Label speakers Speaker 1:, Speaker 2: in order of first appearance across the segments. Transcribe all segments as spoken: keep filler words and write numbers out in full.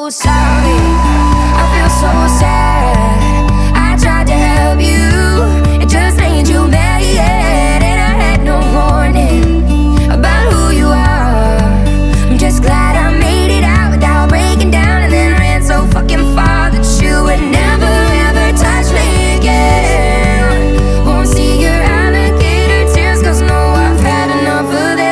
Speaker 1: so sorry, I feel so sad. I tried to help you, it just made you mad, and I had no warning about who you are. I'm just glad I made it out without breaking down, and then ran so fucking far that you would never ever touch me again. Won't see your alligator tears, cause no, I've had enough of them.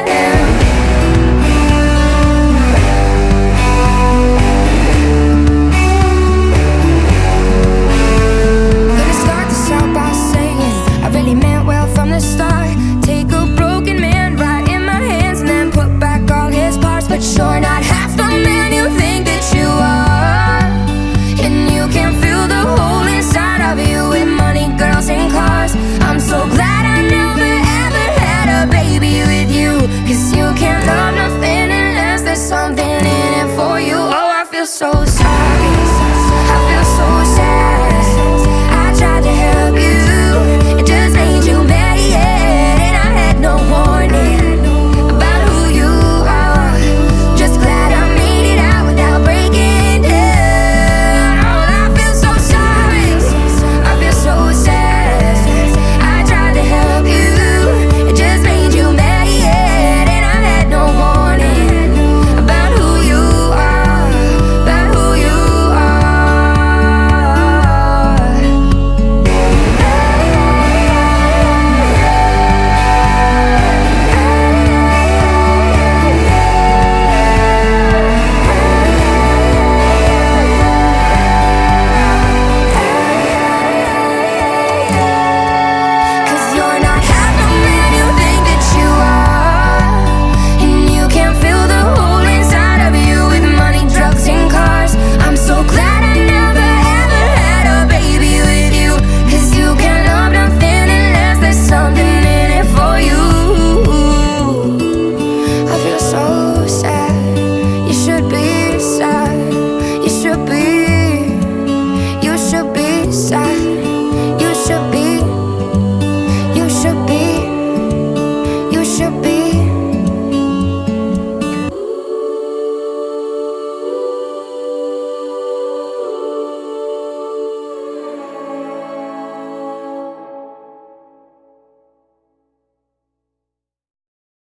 Speaker 1: Gonna start this out by saying I really meant well from the start. Take a broken man right in my hands and then put back all his parts, but you're not half the man you think that you are. And you can fill the hole inside of you with money, girls, and cars. I'm so glad I never ever had a baby with you, cause you can't love nothing unless there's something in it for you. Oh, I feel so